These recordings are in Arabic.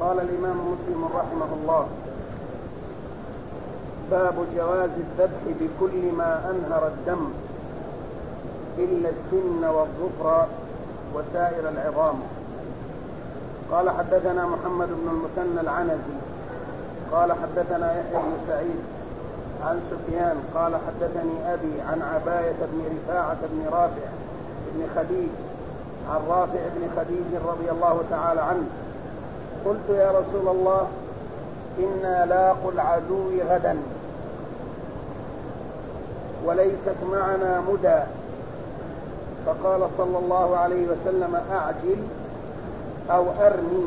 قال الإمام مسلم رحمه الله: باب جواز الذبح بكل ما أنهر الدم إلا السن والظفر وسائر العظام. قال حدثنا محمد بن المثنى العنزي قال حدثنا يحيى بن سعيد عن سفيان قال حدثني أبي عن عباية بن رفاعة بن رافع بن خديج عن رافع بن خديج رضي الله تعالى عنه: قلت يا رسول الله إنا لاقوا العدو غدا وليست معنا مدى، فقال صلى الله عليه وسلم: أعجل أو أرمي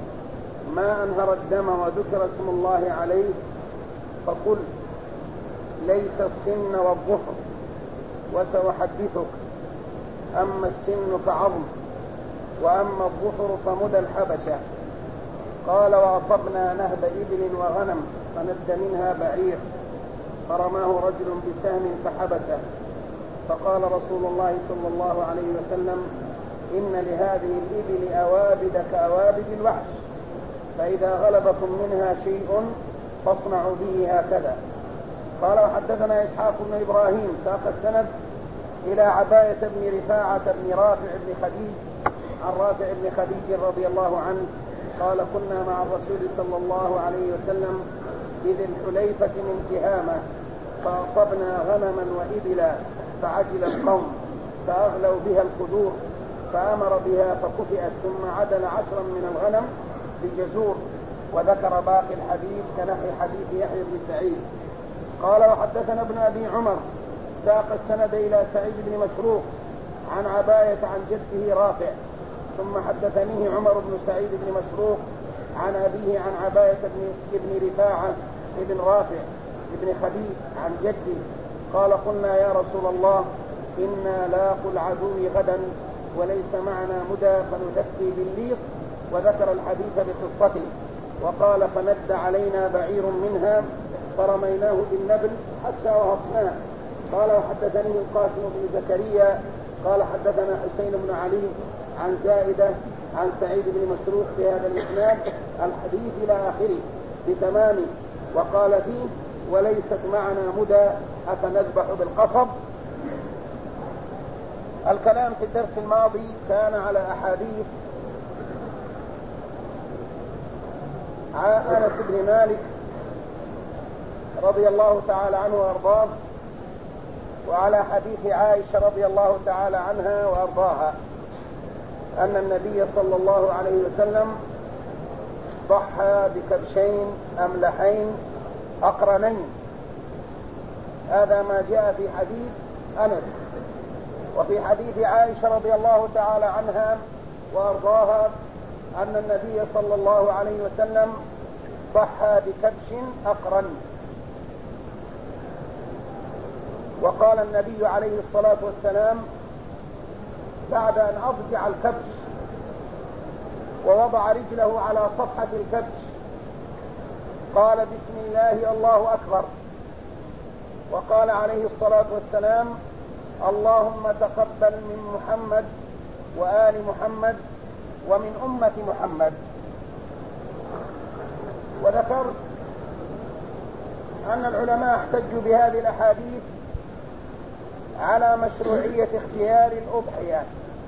ما أنهر الدم وذكر اسم الله عليه، فقل ليس السن والظفر وسأحدثك، أما السن فعظم وأما الظفر فمدى الحبشة. قال: وأصبنا نهب إبل وغنم فند منها بعير فرماه رجل بسهم فحبسه، فقال رسول الله صلى الله عليه وسلم: إن لهذه الإبل أوابد كأوابد الوحش، فإذا غلبكم منها شيء فاصنعوا به هكذا. قال: وحدثنا إسحاق بن إبراهيم ساق السند إلى عباية بن رفاعة بن رافع بن خديج عن رافع بن خديج رضي الله عنه قال: كنا مع الرسول صلى الله عليه وسلم بذي الحليفة من تهامة، فأصبنا غنما وإبلا، فعجل القوم فأغلوا بها القدور، فأمر بها فكفئت، ثم عدل 10 من الغنم بجزور، وذكر باقي الحديث كنحو حديث يحيى بن سعيد. قال: وحدثنا ابن أبي عمر ساق السند إلى سعيد بن مسروق عن عباية عن جده رافع، ثم حدثنيه عمر بن سعيد بن مسروق عن أبيه عن عباية بن رفاعة بن رافع بن خديج عن جده قال: قلنا يا رسول الله إنا لاقوا العدو غدا وليس معنا مدى فنذكي بالليط، وذكر الحديث بقصته، وقال: فند علينا بعير منها فرميناه بالنبل حتى وهصناه. قال: وحدثني القاسم بن زكريا قال حدثنا حسين بن علي عن زائدة عن سعيد بن مسروق في هذا الإسناد الحديث إلى آخره بتمامه، وقال فيه: وليست معنا مدى أفنذبح بالقصب. الكلام في الدرس الماضي كان على أحاديث أنس بن مالك رضي الله تعالى عنه وأرضاه، وعلى حديث عائشة رضي الله تعالى عنها وأرضاها أن النبي صلى الله عليه وسلم ضحى بكبشين أملحين أقرنين. هذا ما جاء في حديث أنس. وفي حديث عائشة رضي الله تعالى عنها وأرضاها أن النبي صلى الله عليه وسلم ضحى بكبش أقرن. وقال النبي عليه الصلاة والسلام بعد أن أضجع الكبش ووضع رجله على صفحة الكبش قال: بسم الله الله أكبر. وقال عليه الصلاة والسلام: اللهم تقبل من محمد وآل محمد ومن أمة محمد. وذكرت أن العلماء احتجوا بهذه الأحاديث على مشروعية اختيار الأضحية.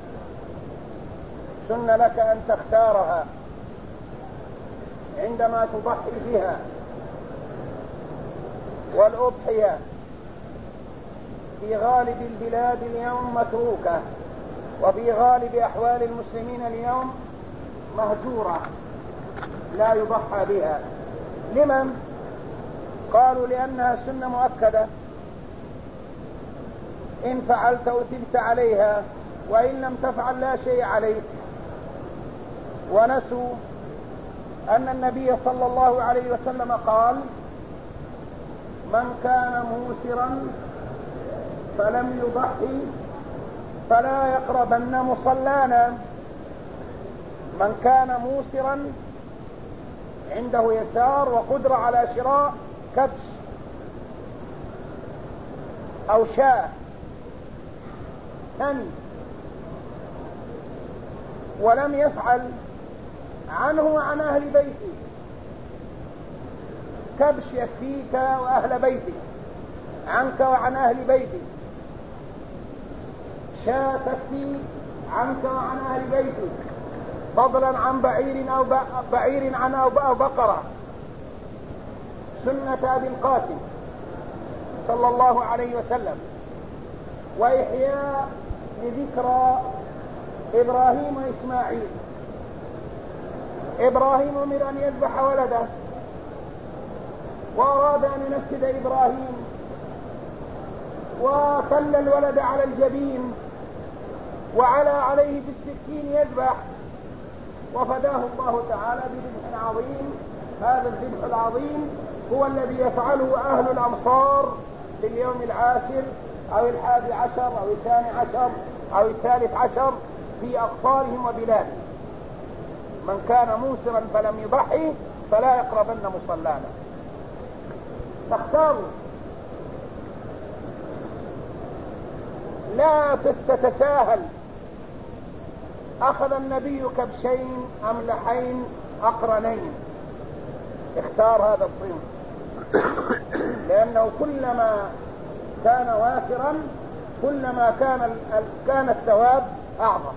سن لك أن تختارها عندما تضحي بها، والأضحية في غالب البلاد اليوم متروكة، وفي غالب أحوال المسلمين اليوم مهجورة لا يضحى بها. لمن؟ قالوا لأنها سنة مؤكدة، إن فعلت أثبت عليها، وإن لم تفعل لا شيء عليك. ونسوا أن النبي صلى الله عليه وسلم قال: من كان موسرا فلم يضحي فلا يقربن مصلانا. من كان موسرا عنده يسار وقدرة على شراء كبش أو شاة ولم يفعل عنه وعن أهل بيته، كبش يكفيك وأهل بيتك، عنك وعن أهل بيتك، شاة تكفي عنك وعن أهل بيتك، فضلا عن بعير عن أو بقرة، سنة أبي القاسم صلى الله عليه وسلم، وإحياء لذكرى إبراهيم وإسماعيل. إبراهيم أمر أن يذبح ولده، وأراد أن ينفذ إبراهيم وتل الولد على الجبين وعلى عليه بالسكين يذبح، وفداه الله تعالى بذبح عظيم. هذا الذبح العظيم هو الذي يفعله أهل الأمصار في اليوم العاشر أو 11 أو 12 أو 13 في أقطارهم وبلادهم. من كان موسرا فلم يضحي فلا يقربن مصلانا. تختاروا، لا تتساهل. أخذ النبي كبشين أملحين أقرنين، اختار هذا الصنف لأنه كلما كان وافرا كلما كان الثواب أعظم.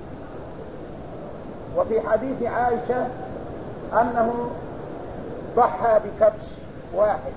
وفي حديث عائشة أنه ضحى بكبش واحد،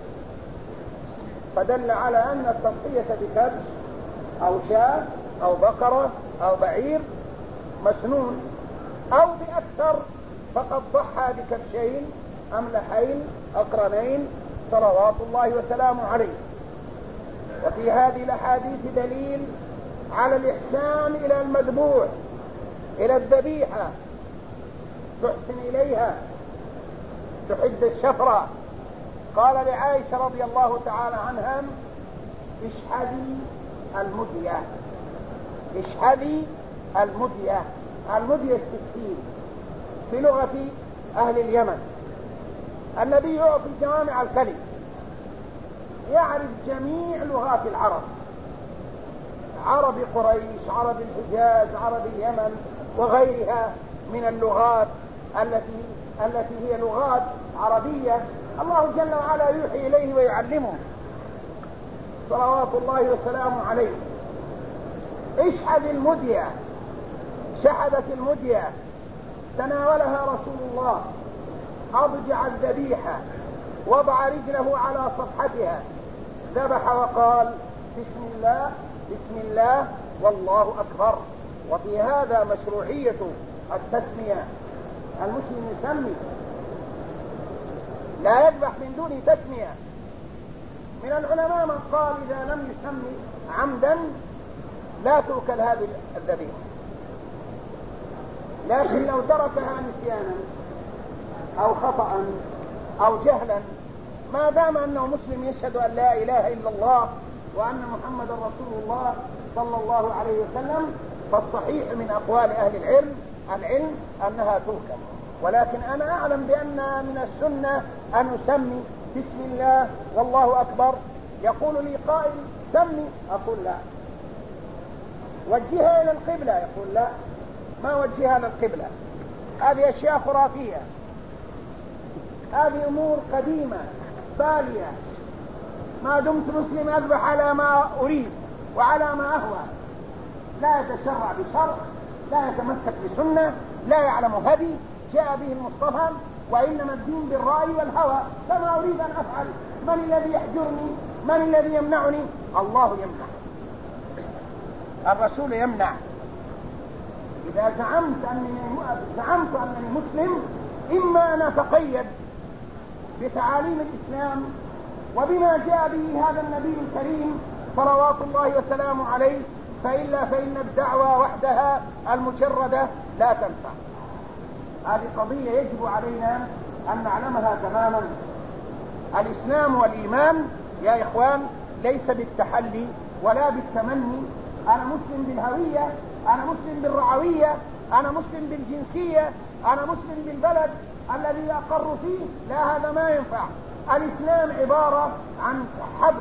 فدل على أن التضحية بكبش أو شاة أو بقرة أو بعير مسنون، أو بأكثر فقد ضحى بكبشين أملحين أقرنين صلوات الله وسلامه عليه. وفي هذه الأحاديث دليل على الإحسان إلى المذبوح، إلى الذبيحة، تحسن إليها، تحد الشفرة. قال لعائشة رضي الله تعالى عنها: اشحذي المدية، اشحذي المدية. المدية السكين في لغة أهل اليمن. النبي يعطي جوامع الكلم، يعرف جميع لغات العرب، عرب قريش، عرب الحجاز، عرب اليمن، وغيرها من اللغات التي هي لغات عربية. الله جل وعلا يوحي إليه ويعلمه صلوات الله وسلامه عليه. اشحذ المدية، شحذت المدية، تناولها رسول الله، أضجع الذبيحة، وضع رجله على صفحتها، ذبح وقال: بسم الله بسم الله والله أكبر. وفي هذا مشروعية التسمية. المسلم يسمي، لا يذبح من دون تسمية. من العلماء من قال إذا لم يسمي عمدا لا تؤكل هذه الذبيحة، لكن لو تركها نسيانا أو خطأ أو جهلا، ما دام أنه مسلم يشهد أن لا إله إلا الله وأن محمد رسول الله صلى الله عليه وسلم، فالصحيح من أقوال أهل العلم أنها تؤكل. ولكن أنا أعلم بأن من السنة أن نسمي بسم الله والله أكبر. يقول لي قائل: سمي، أقول لا. وجهها إلى القبلة، يقول لا، ما وجهها إلى القبلة، هذه أشياء خرافية، هذه أمور قديمة بالية. ما دمت مسلم أذبح على ما أريد وعلى ما أهوى، لا يتشرع بشرع، لا يتمسك بسنة، لا يعلم هدي جاء به المصطفى، وإنما الدين بالرأي والهوى. فما أريد أن أفعل، من الذي يحجرني؟ من الذي يمنعني؟ الله يمنع، الرسول يمنع. إذا زعمت أنني مسلم، إما أن أتقيد بتعاليم الإسلام وبما جاء به هذا النبي الكريم صلوات الله وسلامه عليه، فإلا فإن الدعوة وحدها المجردة لا تنفع. هذه قضية يجب علينا أن نعلمها تماما. الإسلام والإيمان يا إخوان ليس بالتحلي ولا بالتمني. أنا مسلم بالهوية، أنا مسلم بالرعوية، أنا مسلم بالجنسية، أنا مسلم بالبلد الذي أقر فيه. لا، هذا ما ينفع. الإسلام عبارة عن حبل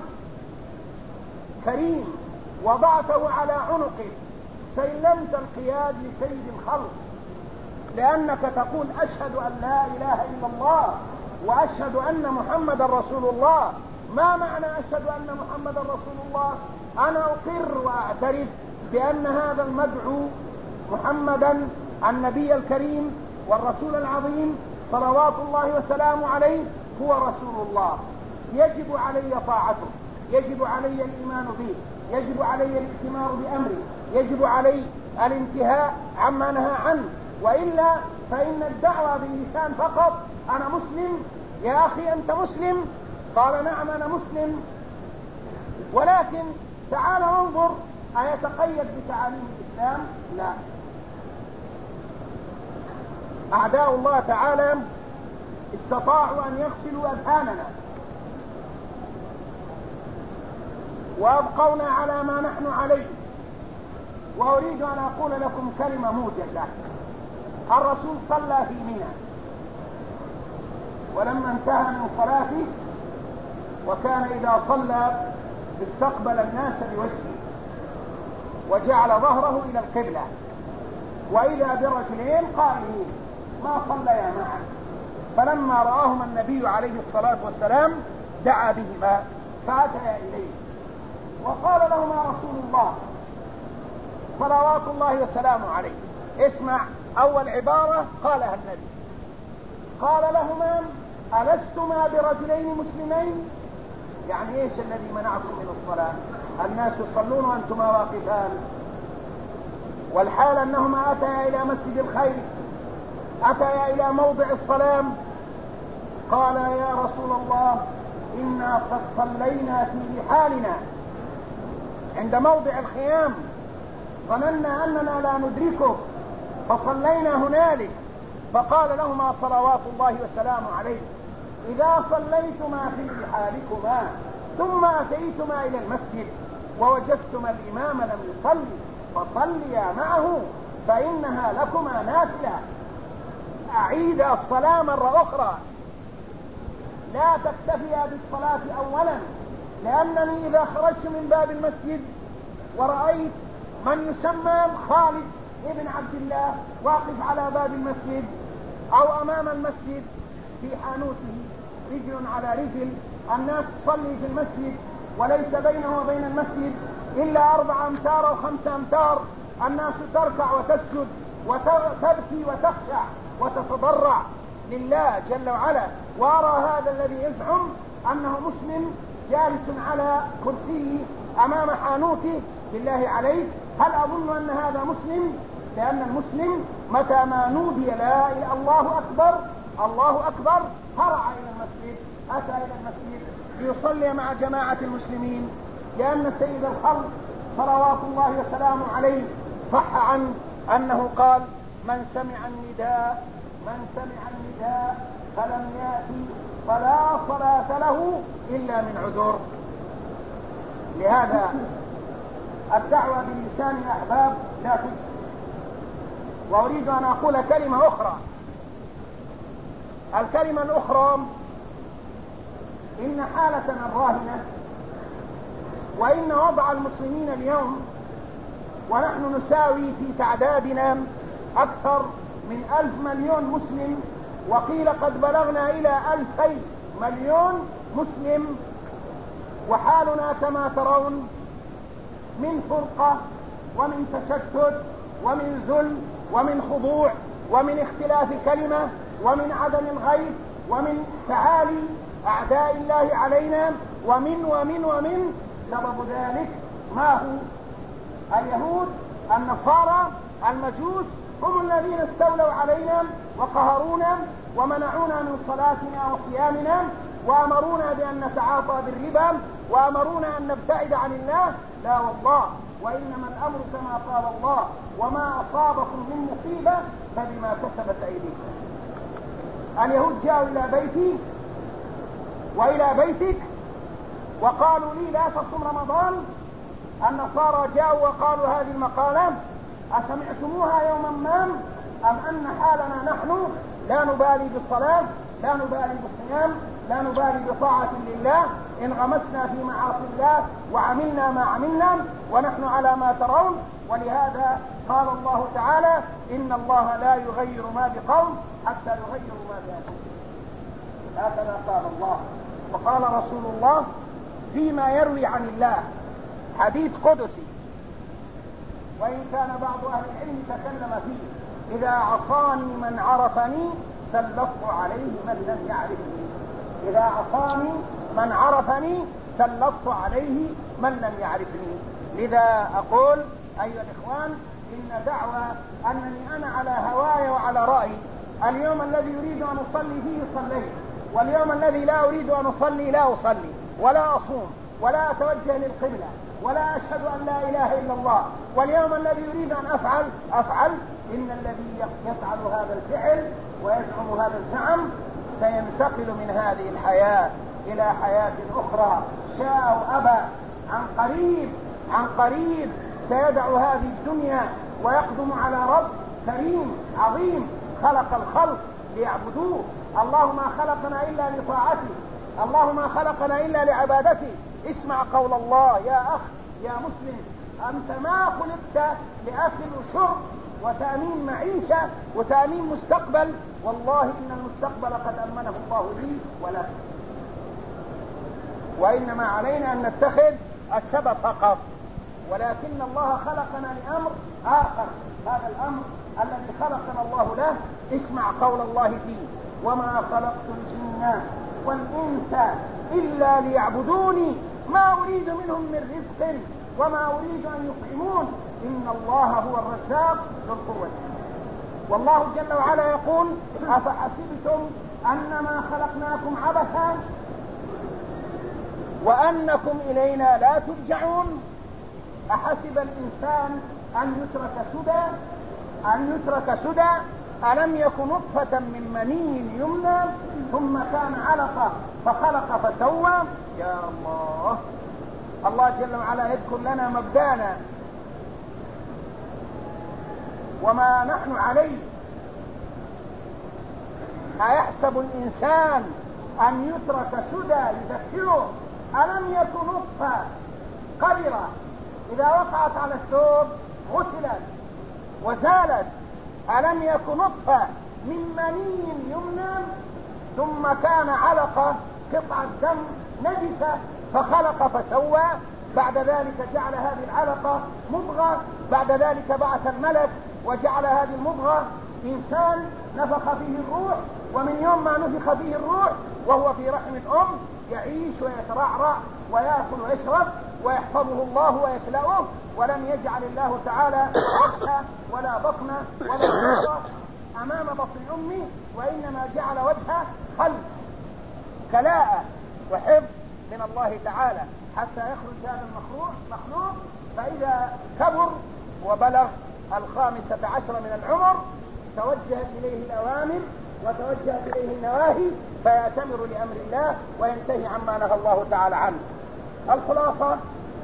كريم وضعته على عنقه، سلمت القياد لسيد الخلق، لأنك تقول أشهد أن لا إله إلا الله وأشهد أن محمدا رسول الله. ما معنى أشهد أن محمدا رسول الله؟ أنا أقر وأعترف بأن هذا المدعو محمدا النبي الكريم والرسول العظيم صلوات الله وسلامه عليه هو رسول الله، يجب علي طاعته، يجب علي الإيمان به، يجب علي الائتمار بأمره، يجب علي الانتهاء عما نهى عنه، وإلا فإن الدعوة باللسان فقط أنا مسلم، يا أخي أنت مسلم؟ قال نعم أنا مسلم، ولكن تعال انظر أيتقيد بتعاليم الإسلام؟ لا. أعداء الله تعالى استطاعوا أن يغسلوا أذهاننا وأبقونا على ما نحن عليه. وأريد أن أقول لكم كلمة موجزة. الرسول صلى في منى، ولما انتهى من صلاته وكان إذا صلى استقبل الناس بوجهه وجعل ظهره إلى القبلة، وإذا برجلين قائمين ما صليا معا، فلما رآهما النبي عليه الصلاة والسلام دعا بهما فأتيا إليه وقال لهما رسول الله صلوات الله وسلامه عليه. اسمع أول عبارة قالها النبي، قال لهما ألستما برجلين مسلمين؟ يعني ايش الذي منعكم من الصلاة؟ الناس يصلون وأنتما واقفان، والحال أنهما أتيا إلى مسجد الخير، أتيا إلى موضع الصلاة. قال يا رسول الله إنا قد صلينا في رحالنا عند موضع الخيام، ظننا أننا لا ندركه فصلينا هنالك. فقال لهما صلوات الله وسلامه عليه إذا صليتما في رحالكما ثم أتيتما إلى المسجد ووجدتما الإمام لم يصلي فصليا معه فإنها لكما نافلة. أعيد الصلاة مرة أخرى، لا تكتفيا بالصلاة أولا، لأنني إذا خرجت من باب المسجد ورأيت من يسمى خالد ابن عبد الله واقف على باب المسجد أو أمام المسجد في حانوته رجل على رجل، الناس تصلي في المسجد وليس بينه وبين المسجد إلا 4 أمتار أو 5 أمتار، الناس تركع وتسجد وتبكي وتخشع وتتضرع لله جل وعلا، وأرى هذا الذي يزعم أنه مسلم جالس على كرسيه أمام حانوته، بالله عليك هل أظن أن هذا مسلم؟ لأن المسلم متى ما نودي لا إله الله أكبر الله أكبر هرع إلى المسجد، أتى إلى المسجد ليصلي مع جماعة المسلمين، لأن سيد الخلق صلوات الله وسلامه عليه صح عنه أنه قال من سمع النداء فلم يأتي فلا صلاة له إلا من عذر. لهذا الدعوة باللسان يا أحباب لا تجزي. وأريد أن أقول كلمة أخرى. الكلمة الأخرى إن حالتنا الراهنة وإن وضع المسلمين اليوم ونحن نساوي في تعدادنا أكثر من 1000 مليون مسلم، وقيل قد بلغنا إلى 2000 مليون مسلم، وحالنا كما ترون من فرقة ومن تشتت ومن ذل ومن خضوع ومن اختلاف كلمة ومن عدم الغيث ومن تعالي أعداء الله علينا ومن سبب ذلك ما هو؟ اليهود، النصارى، المجوس هم الذين استولوا علينا وقهرونا ومنعونا من صلاتنا وصيامنا وأمرونا بأن نتعاطى بالربا وأمرونا أن نبتعد عن الله. لا والله، وإنما الأمر كما قال الله وما أصابكم من مصيبة فبما كسبت أيديكم. اليهود جاءوا إلى بيتي وإلى بيتك وقالوا لي لا تصم رمضان. النصارى جاءوا وقالوا هذه المقالة أسمعتموها يوما ما؟ أم أن حالنا نحن لا نبالي بالصلاة، لا نبالي بالصيام، لا نبالي بطاعة لله، انغمسنا في معاصي الله وعملنا ما عملنا ونحن على ما ترون، ولهذا قال الله تعالى إن الله لا يغير ما بقوم حتى يغيروا ما بأنفسهم. هكذا قال الله. وقال رسول الله فيما يروي عن الله حديث قدسي، وإن كان بعض أهل العلم تكلم فيه: إذا عصاني من عرفني سلطت عليه من لم يعرفني. إذا عصاني من عرفني سلطت عليه من لم يعرفني. لذا أقول أيها الإخوان إن دعوى أنني أنا على هواي وعلى رأيي، اليوم الذي يريد أن أصلي فيه صليت، واليوم الذي لا أريد أن أصلي لا أصلي ولا أصوم ولا أتوجه للقبلة ولا أشهد أن لا إله إلا الله، واليوم الذي يريد أن أفعل. إن الذي يفعل هذا الفعل ويزعم هذا الزعم سينتقل من هذه الحياة إلى حياة أخرى شاء أو أبى. عن قريب سيدع هذه الدنيا ويقدم على رب كريم عظيم خلق الخلق ليعبدوه. الله ما خلقنا إلا لطاعته، الله ما خلقنا إلا لعبادته. اسمع قول الله يا أخ يا مسلم: أنت ما خلقت لأكل وشرب وتأمين معيشة وتأمين مستقبل، والله إن المستقبل قد أمنه الله لي ولك، وإنما علينا أن نتخذ السبب فقط. ولكن الله خلقنا لأمر آخر، هذا الأمر الذي خلقنا الله له اسمع قول الله فيه: وما خلقت الجن والإنس إلا ليعبدوني ما أريد منهم من رزق وما أريد أن يطعمون إن الله هو الرزاق ذو القوة. والله جل وعلا يقول: أفحسبتم أنما خلقناكم عبثا وأنكم إلينا لا ترجعون. أحسب الإنسان أن يترك سدى ألم يكن نطفة من مني يمنى ثم كان علقة فخلق فسوى. يا الله، الله جل وعلا يذكر لنا مبدانا وما نحن عليه. أيحسب الإنسان أن يترك سدى يذكره ألم يكن نطفة قذرة إذا وقعت على الثوب غسلت وزالت، ألم يكن نطفة من مني يمنى ثم كان علقة قطعة دم نجسة فخلق فسوى، بعد ذلك جعل هذه العلقة مضغة، بعد ذلك بعث الملك وجعل هذه المضغة إنسان نفخ فيه الروح، ومن يوم ما نفخ فيه الروح وهو في رحم الأم يعيش ويترعرع ويأكل ويشرب ويحفظه الله ويكلأه، ولم يجعل الله تعالى وجهه ولا بطنه ولا صدره أمام بطن أمه، وإنما جعل وجهه خلف كلاءة وحفظ من الله تعالى حتى يخرج هذا المخلوق. فإذا كبر وبلغ 15 من العمر توجهت إليه الأوامر وتوجهت إليه النواهي فيأتمر لأمر الله وينتهي عما نهى الله تعالى عنه. الخلاصة: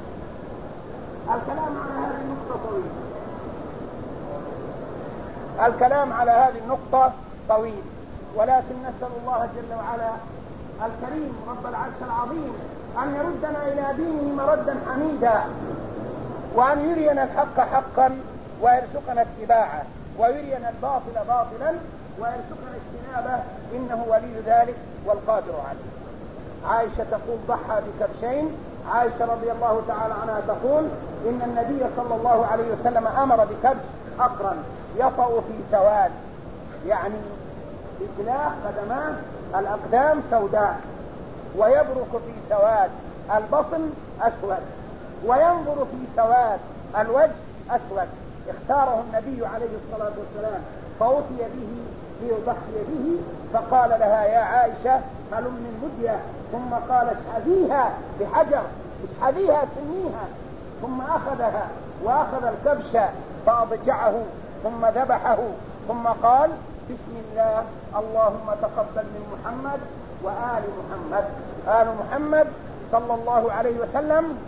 الكلام على هذه النقطة طويل، ولكن نسأل الله جل وعلا الكريم رب العرش العظيم أن يردنا إلى دينه مردا حميدا، وأن يرينا الحق حقا ويرزقنا اتباعه، ويرينا الباطل باطلا ويرزقنا اجتنابه، إنه ولي ذلك والقادر عليه. عائشة تقول: ضحى بكبشين. عائشة رضي الله تعالى عنها تقول: إن النبي صلى الله عليه وسلم أمر بكبش أقرن يطأ في سواد، يعني رجلاه قدمان الأقدام سوداء ويبرك في سواد البطن أسود وينظر في سواد الوجه أسود. اختاره النبي عليه الصلاة والسلام فأتي به ليضحي به، فقال لها: يا عائشة هلم من مدية، ثم قال: اشحذيها بحجر، اشحذيها سميها، ثم أخذها وأخذ الكبش فأضجعه ثم ذبحه، ثم قال: بسم الله اللهم تقبل من محمد وآل محمد. آل محمد صلى الله عليه وسلم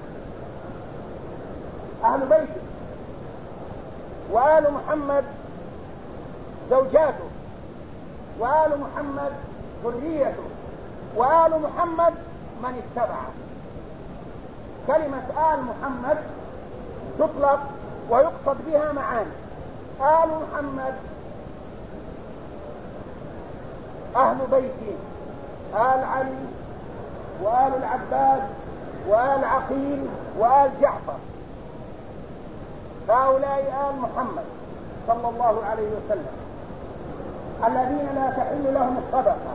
أهل بيته، وآل محمد زوجاته، وآل محمد ذريته، وآل محمد من اتبعه. كلمة آل محمد تطلق ويقصد بها معاني. آل محمد أهل بيته، آل علي وآل العباس وآل عقيل وآل جعفر، هؤلاء آل محمد صلى الله عليه وسلم الذين لا تحل لهم الصدقة،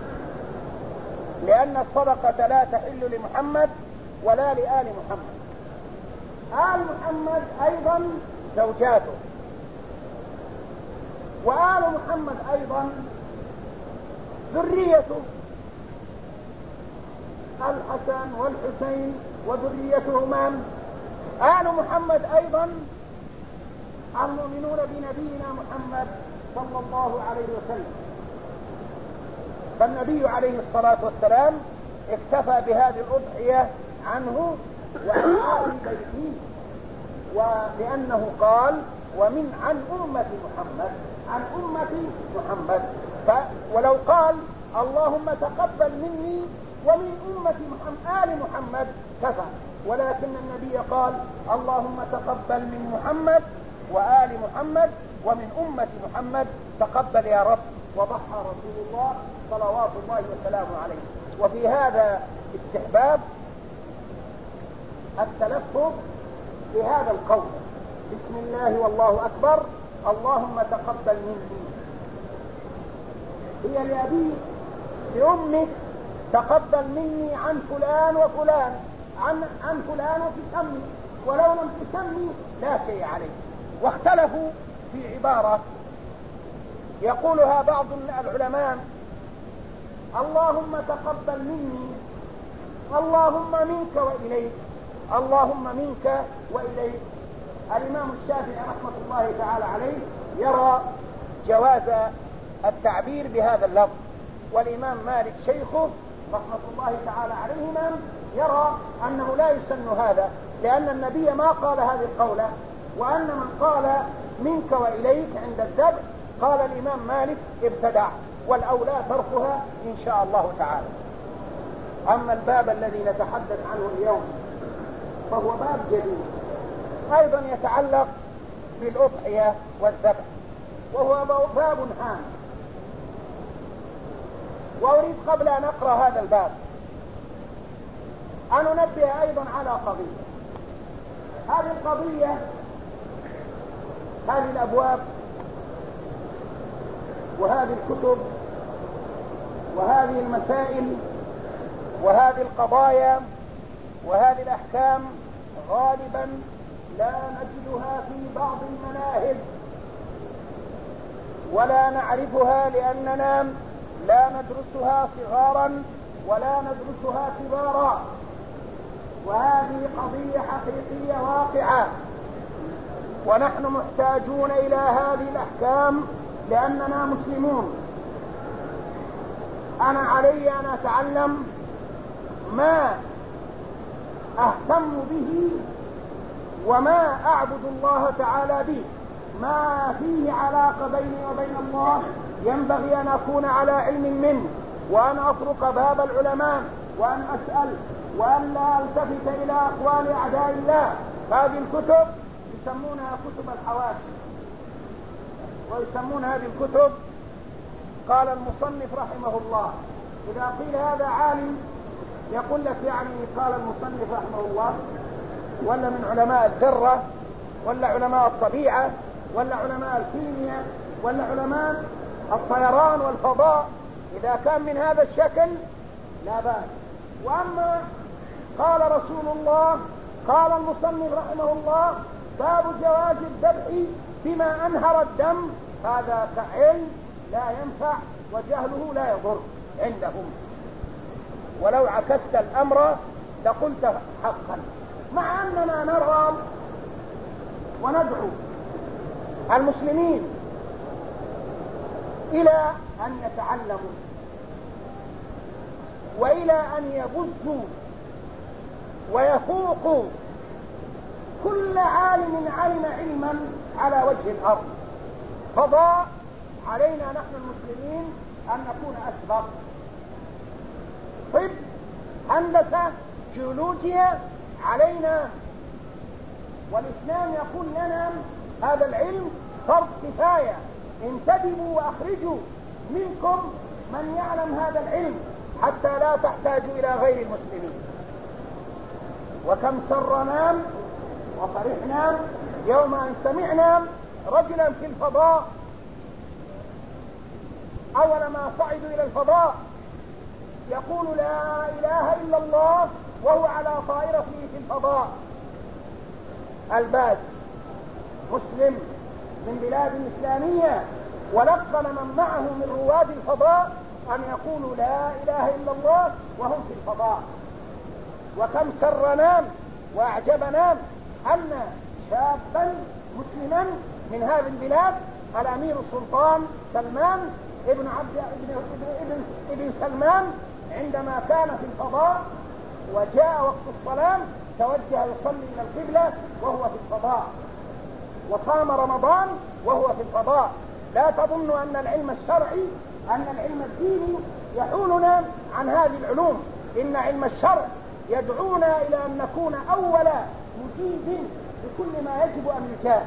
لأن الصدقة لا تحل لمحمد ولا لآل محمد. آل محمد أيضا زوجاته، وآل محمد أيضا ذريته، الحسن والحسين وذريتهما. آل محمد أيضا المؤمنون بنبينا محمد صلى الله عليه وسلم، فالنبي عليه الصلاة والسلام اكتفى بهذه الأضحية عنه وعن آل بيته، ولأنه قال ومن عن أمة محمد، عن أمة محمد. ولو قال اللهم تقبل مني ومن أمة محمد آل محمد كفى، ولكن النبي قال اللهم تقبل من محمد وآل محمد ومن أمة محمد تقبل يا رب، وضحى رسول الله صلوات الله وسلامه عليه. وفي هذا استحباب التلفظ بهذا القول بسم الله والله أكبر اللهم تقبل مني، هي لأبيك لأمك تقبل مني عن فلان وفلان، عن فلان تسمي، ولو لم تسمي لا شيء عليه. واختلفوا في عبارة يقولها بعض العلماء اللهم تقبل مني اللهم منك وإليك، اللهم منك وإليك. الإمام الشافعي رحمة الله تعالى عليه يرى جواز التعبير بهذا اللفظ، والإمام مالك شيخه رحمة الله تعالى عليهما يرى أنه لا يسن هذا، لأن النبي ما قال هذه القولة، وأن من قال منك وإليك عند الذبح قال الإمام مالك ابتدع، والأولى تركها إن شاء الله تعالى. أما الباب الذي نتحدث عنه اليوم فهو باب جديد أيضا يتعلق بالأضحية والذبح، وهو باب هام. وأريد قبل أن أقرأ هذا الباب أن أنبه أيضا على قضية. هذه القضية، هذه الأبواب وهذه الكتب وهذه المسائل وهذه القضايا وهذه الأحكام غالبا لا نجدها في بعض المناهج ولا نعرفها، لأننا لا ندرسها صغارا ولا ندرسها كبارا، وهذه قضية حقيقية واقعة، ونحن محتاجون إلى هذه الأحكام لأننا مسلمون. أنا علي أن أتعلم ما أهتم به وما أعبد الله تعالى به، ما فيه علاقة بيني وبين الله ينبغي أن أكون على علم منه، وأن أطرق باب العلماء وأن أسأل، وأن لا ألتفت إلى أقوال أعداء الله. هذه الكتب يسمونها كتب الحواشي، ويسمون هذه الكتب، قال المصنف رحمه الله، إذا قيل هذا عالم يقول لك يعني قال المصنف رحمه الله، ولا من علماء الذرة، ولا علماء الطبيعة، ولا علماء الكيمياء، ولا علماء الطيران والفضاء. إذا كان من هذا الشكل لا بأس. وأما قال رسول الله، قال المصنف رحمه الله باب جواز الذبح بما أنهر الدم، هذا كعلم لا ينفع وجهله لا يضر عندهم. ولو عكست الأمر لقلت حقا، مع أننا نرغب وندعو المسلمين إلى أن يتعلموا وإلى أن يبثوا ويفوقوا كل عالم علم علما على وجه الأرض. فضاء علينا نحن المسلمين أن نكون أسبق. طب، هندسة، جيولوجيا، علينا والإسلام يقول لنا هذا العلم فرض كفاية، انتدبوا وأخرجوا منكم من يعلم هذا العلم حتى لا تحتاجوا إلى غير المسلمين. وكم سرنا وفرحنا يوم أن سمعنا رجلا في الفضاء أول ما صعدوا إلى الفضاء يقول لا إله إلا الله وهو على طائرته في الفضاء. الباز مسلم من بلاد إسلامية ولقن من معه من رواد الفضاء أن يقولوا لا إله إلا الله وهم في الفضاء. وكم سرنا وأعجبنا أن شابا مسلما من هذه البلاد الأمير السلطان سلمان ابن سلمان عندما كان في الفضاء وجاء وقت الصلاة توجه يصلي إلى القبلة وهو في الفضاء، وصام رمضان وهو في الفضاء. لا تظن أن العلم الشرعي أن العلم الديني يحولنا عن هذه العلوم، إن علم الشرع يدعونا إلى أن نكون أول مجيب بكل ما يجب أن يجاب.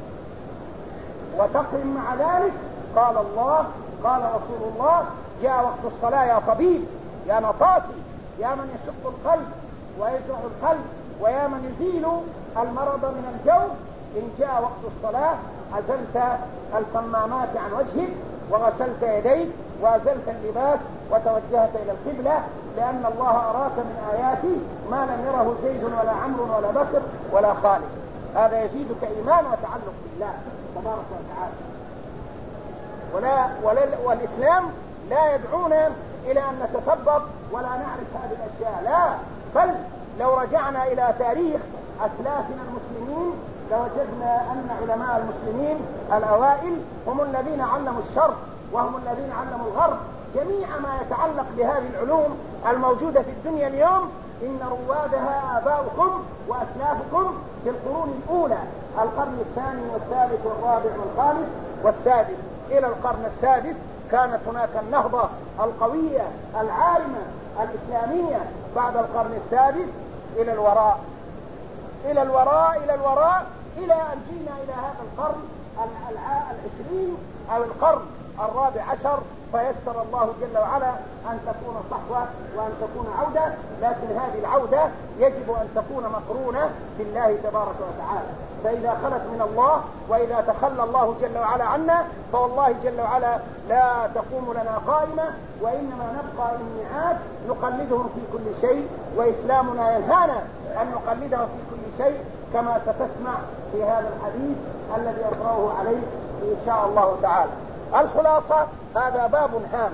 وتقرن مع ذلك قال الله قال رسول الله جاء وقت الصلاة يا طبيب يا نطاسي يا من يشق القلب ويجرح القلب ويا من يزيل المرض من الجوف، إن جاء وقت الصلاة أزلت الكمامات عن وجهك وغسلت يديك وأزلت اللباس وتوجهت إلى القبلة، لأن الله أراك من آياتي ما لم يره زيد ولا عمرو ولا بكر ولا خالد. هذا يزيدك إيمان وتعلق بالله تبارك وتعالى. والإسلام لا يدعونا إلى أن نتثبط ولا نعرف هذه الأشياء، لا، بل لو رجعنا إلى تاريخ أسلافنا المسلمين لوجدنا أن علماء المسلمين الأوائل هم الذين علموا الشرق وهم الذين علموا الغرب جميع ما يتعلق بهذه العلوم الموجودة في الدنيا اليوم. إن روادها آباؤكم وأسلافكم في القرون الأولى، القرن الثاني والثالث والرابع والخامس والسادس إلى القرن السادس كانت هناك النهضة القوية العارمة الإسلامية. بعد القرن السادس إلى الوراء إلى الوراء إلى الوراء إلى أن جينا إلى هذا القرن العشرين أو القرن الرابع عشر، فيسر الله جل وعلا أن تكون صحوة وأن تكون عودة، لكن هذه العودة يجب أن تكون مقرونة بالله تبارك وتعالى. فإذا خلت من الله وإذا تخلى الله جل وعلا عنا فوالله جل وعلا لا تقوم لنا قائمة، وإنما نبقى الميعاد نقلدهم في كل شيء، وإسلامنا ينهانا أن نقلدهم في كل شيء كما ستسمع في هذا الحديث الذي أقرأه عليك إن شاء الله تعالى. الخلاصة هذا باب هام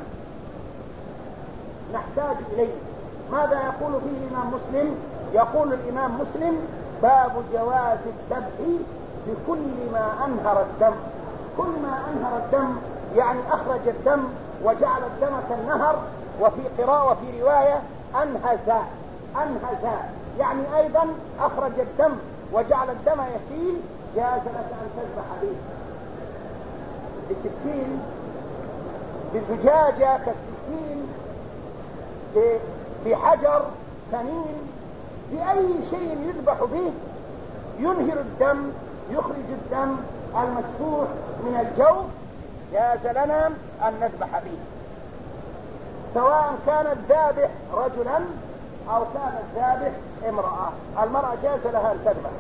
نحتاج إليه. ماذا يقول فيه الإمام مسلم؟ يقول الإمام مسلم باب جواز الذبح بكل ما أنهر الدم. كل ما أنهر الدم يعني أخرج الدم وجعل الدم كالنهر، وفي قراءة وفي رواية أنهز يعني أيضا أخرج الدم وجعل الدم يسيل، جاز لك أن تذبح به بسكين بزجاجة كالسكين بحجر ثمين بأي شيء يذبح به ينهر الدم يخرج الدم المسفوح من الجوف، جاز لنا أن نذبح به، سواء كان الذابح رجلا أو كان الذابح امرأة. المرأة جاز لها أن تذبح،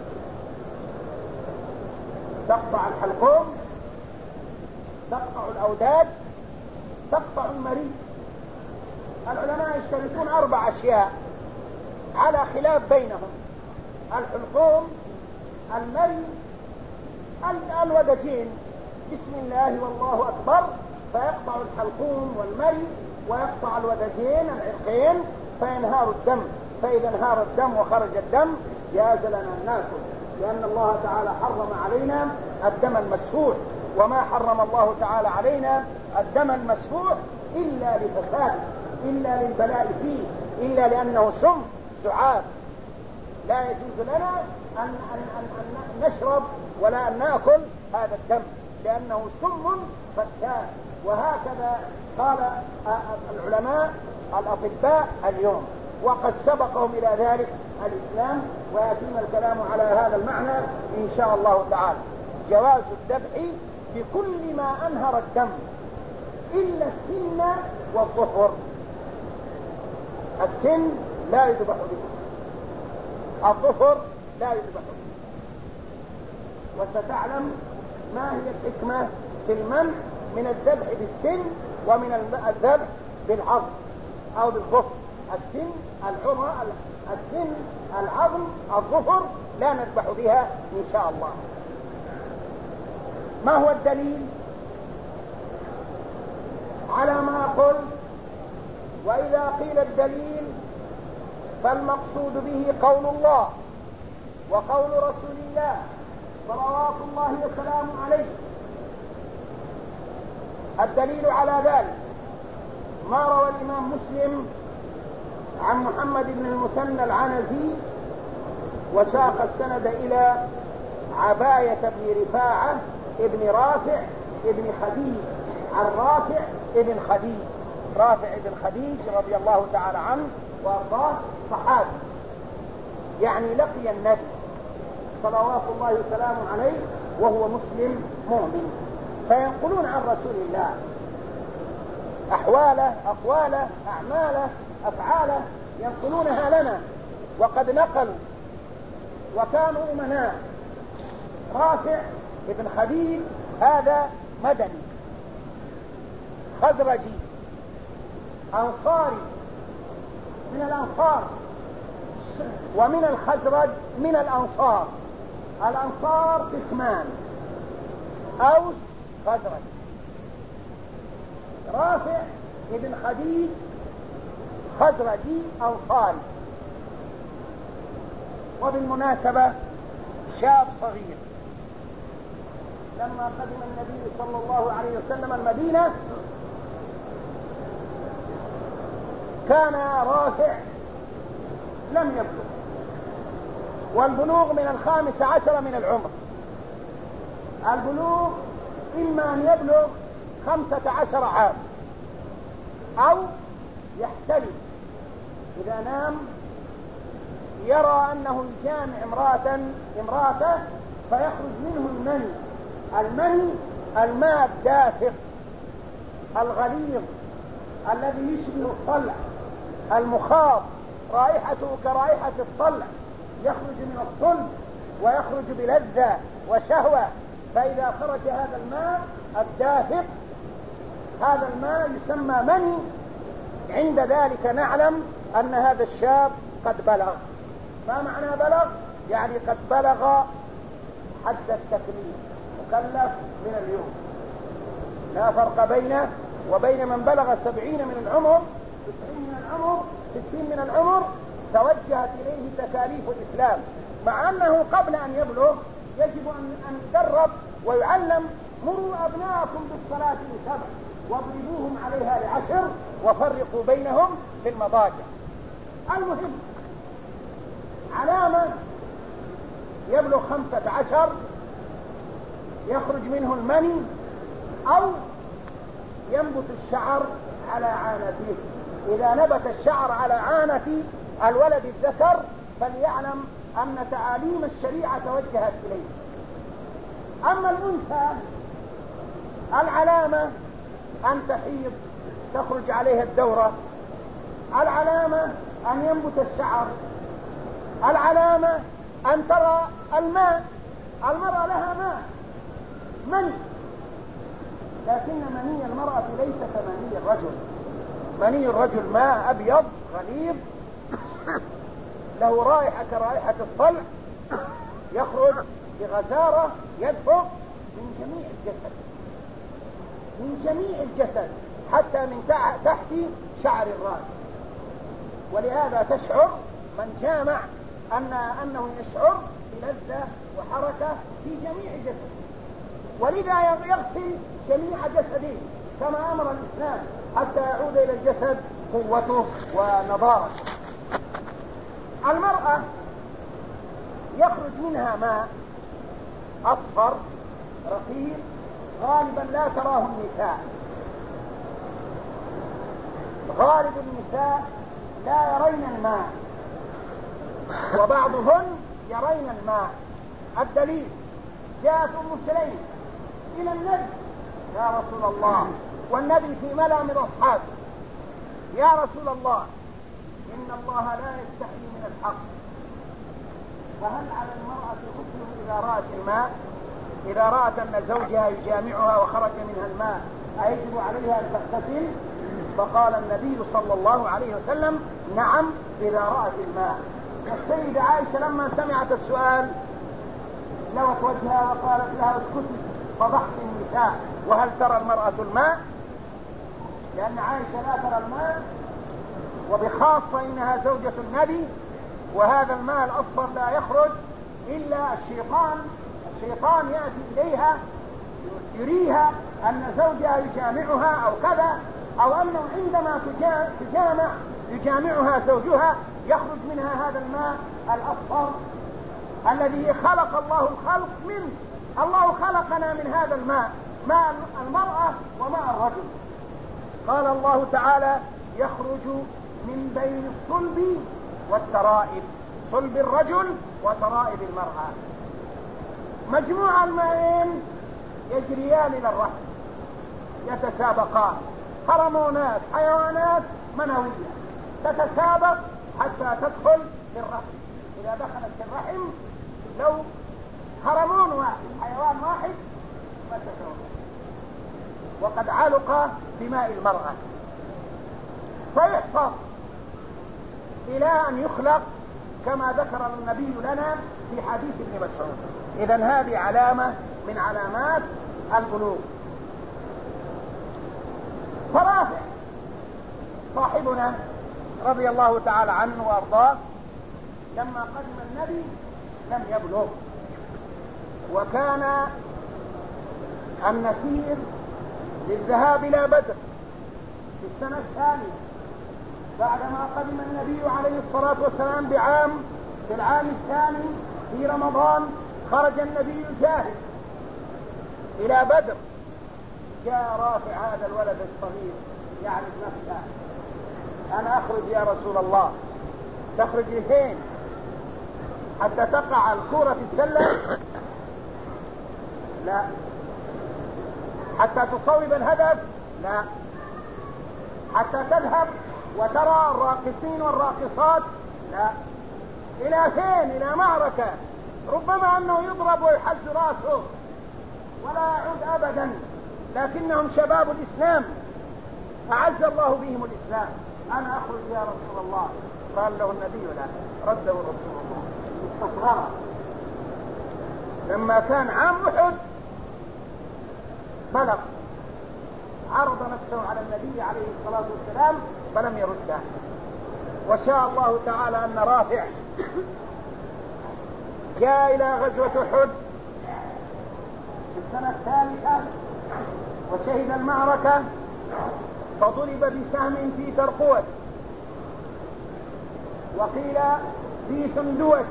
تقطع الحلقوم، تقطع الأوداج، تقطع المريء. العلماء يشترطون 4 أشياء على خلاف بينهم: الحلقوم، المريء، الودجين. بسم الله والله أكبر فيقطع الحلقوم والمريء ويقطع الودجين العرقين فينهار الدم. فإذا انهار الدم وخرج الدم جاز لنا أن ناكل، لأن الله تعالى حرم علينا الدم المسفوح، وما حرم الله تعالى علينا الدم المسفوح إلا لفساد، إلا للبلاء فيه، إلا لأنه سم سعاب. لا يجوز لنا أن نشرب ولا أن نأكل هذا الدم لأنه سم فتان. وهكذا قال العلماء الأطباء اليوم. وقد سبقهم إلى ذلك الإسلام، ويتم الكلام على هذا المعنى إن شاء الله تعالى. جواز الذبح بكل ما أنهر الدم إلا السن والظفر. السن لا يذبح به، الظفر لا يذبح به. وستعلم ما هي الحكمة في المنع من الذبح بالسن ومن الذبح بالعظم أو بالظفر. السن العظم الظفر لا نذبح بها إن شاء الله. ما هو الدليل على ما قلت؟ وإذا قيل الدليل فالمقصود به قول الله وقول رسول الله صلوات الله وسلامه عليه. الدليل على ذلك ما روى الإمام مسلم عن محمد بن المثنى العنزي وساق السند إلى عباية بن رفاعة ابن رافع ابن خديج عن رافع ابن خديج. رافع ابن خديج رضي الله تعالى عنه وارضاه صحابي، يعني لقي النبي صلوات الله وسلامه عليه وهو مسلم مؤمن، فينقلون عن رسول الله أحواله أقواله أعماله أفعاله، ينقلونها لنا وقد نقلوا وكانوا أمناء. رافع ابن خديج هذا مدني خزرجي أنصاري من الأنصار، ومن الخزرج من الأنصار. الأنصار قسمان، أوس خزرج. رافع ابن خديج خزرجي أنصاري، وبالمناسبة شاب صغير. لما قدم النبي صلى الله عليه وسلم المدينة كان رافع لم يبلغ، والبلوغ من 15 من العمر. البلوغ إما أن يبلغ 15 عام أو يحتلم. إذا نام يرى أنه يجامع امرأته فيخرج منه المني. المني الماء الدافق الغليظ الذي يشبه الطلع المخاض، رائحته كرائحة الطلع، يخرج من الصلب ويخرج بلذة وشهوة. فإذا خرج هذا الماء الدافق، هذا الماء يسمى مني. عند ذلك نعلم أن هذا الشاب قد بلغ. ما معنى بلغ؟ يعني قد بلغ حد التكليف، مكلف من اليوم. لا فرق بينه وبين من بلغ 70 من العمر، 90 من العمر، 60 من العمر، توجهت إليه تكاليف الإسلام، مع أنه قبل أن يبلغ يجب أن يدرب ويعلم. مروا أبناءكم بالصلاة ل7 واضربوهم عليها ل10 وفرقوا بينهم في المضاجع. المهم علامة يبلغ 15 يخرج منه المني أو ينبت الشعر على عانته. إذا نبت الشعر على عانة الولد الذكر فليعلم أن تعاليم الشريعة توجهت إليه. أما الأنثى العلامة أن تحيض تخرج عليها الدورة، العلامة أن ينبت الشعر، العلامة أن ترى الماء. المرأة لها ماء مني، لكن مني المرأة ليس كمني الرجل. مني الرجل ماء أبيض غليظ له رائحة كرائحة الطلع، يخرج بغزارة يدفق من جميع الجسد، من جميع الجسد حتى من تحت شعر الرأس. ولهذا تشعر من جامع أنه يشعر بلذة وحركة في جميع جسده، ولذا يغسل جميع جسده كما أمر الإسلام حتى يعود إلى الجسد قوته ونضارته. المرأة يخرج منها ماء أصفر رقيق غالبا لا تراه النساء. غالب النساء لا يرين الماء وبعضهن يرين الماء. الدليل: جاءت أم سليم إلى النبي: يا رسول الله، والنبي في ملأ من أصحابه: يا رسول الله، إن الله لا يستحي من الحق، فهل على المرأة غسل إذا رأت الماء؟ إذا رأت أن زوجها يجامعها وخرج منها الماء أيجب عليها أن تغتسل؟ فقال النبي صلى الله عليه وسلم: نعم، إذا رأت الماء. والسيدة عائشة لما سمعت السؤال لوت وجهها وقالت لها: اسكتي، فضحت النساء، وهل ترى المرأة الماء؟ لأن عائشة لا ترى الماء، وبخاصة إنها زوجة النبي، وهذا الماء الأصفر لا يخرج إلا الشيطان يأتي إليها يريها أن زوجها يجامعها أو كذا، أو أنه عندما يجامعها زوجها يخرج منها هذا الماء الأصفر الذي خلق الله الخلق منه. الله خلقنا من هذا الماء، ماء المرأة وماء الرجل. قال الله تعالى: يخرج من بين الصلب والترائب، صلب الرجل وترائب المرأة. مجموع الماءين يجريان إلى الرحم، يتسابقان، هرمونات حيوانات منوية تتسابق حتى تدخل في الرحم. إذا دخلت في الرحم لو هرمون واحد، حيوان واحد، فتتوقف، وقد علق بماء المرأة، فيحفظ إلى أن يخلق كما ذكر النبي لنا في حديث ابن مسعود. إذن هذه علامة من علامات البلوغ. فرافع صاحبنا رضي الله تعالى عنه وأرضاه لما قدم النبي لم يبلغ، وكان النسير للذهاب إلى بدر في السنة الثانية بعدما قدم النبي عليه الصلاة والسلام في العام الثاني في رمضان. خرج النبي جاهز إلى بدر. جاء رافع هذا الولد الصغير يعرف نفسه: أنا أخرج يا رسول الله. تخرج لفين؟ حتى تقع الكرة في السلة؟ لا. حتى تصوب الهدف؟ لا. حتى تذهب وترى الراقصين والراقصات؟ لا. إلى فين؟ إلى معركة ربما أنه يضرب ويحز راسه ولا يعود أبدا، لكنهم شباب الإسلام أعز الله بهم الإسلام. أنا أخرج يا رسول الله. قال له النبي: لا. رده رسول الله استصغر. لما كان عام أحد بلغ، عرض نفسه على النبي عليه الصلاة والسلام فلم يرده. وشاء الله تعالى أن رافع جاء إلى غزوة أحد في السنة الثالثة وشهد المعركة، فضرب بسهم في ترقوته، وقيل في سندوته،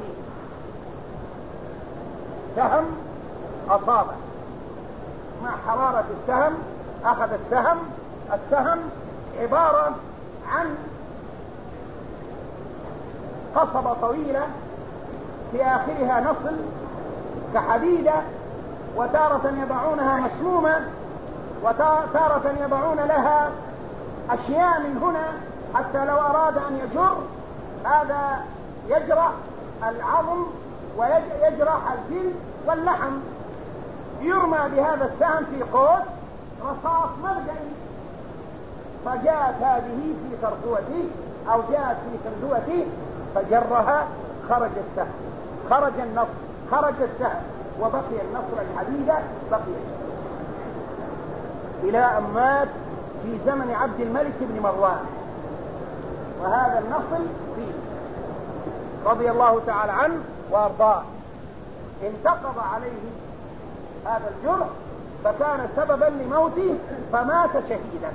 سهم أصابه مع حرارة السهم. أخذ السهم عبارة عن قصبة طويلة في آخرها نصل كحديدة، وتارة يضعونها مسمومة، وتارة يضعون لها أشياء من هنا حتى لو أراد أن يجر هذا يجرح العظم ويجرح الجلد واللحم. يرمى بهذا السهم في قوس رصاص مرجعي، فجاءت هذه في ترقوته أو جاءت في سندوته فجرها، خرج السهم، خرج النصر، خرج السهم، وبقي النصر الحديدة، بقي السهم، إلى أن مات في زمن عبد الملك بن مروان. وهذا النصر فيه رضي الله تعالى عنه وأرضاه انتقض عليه هذا الجرح فكان سببا لموته فمات شهيدا.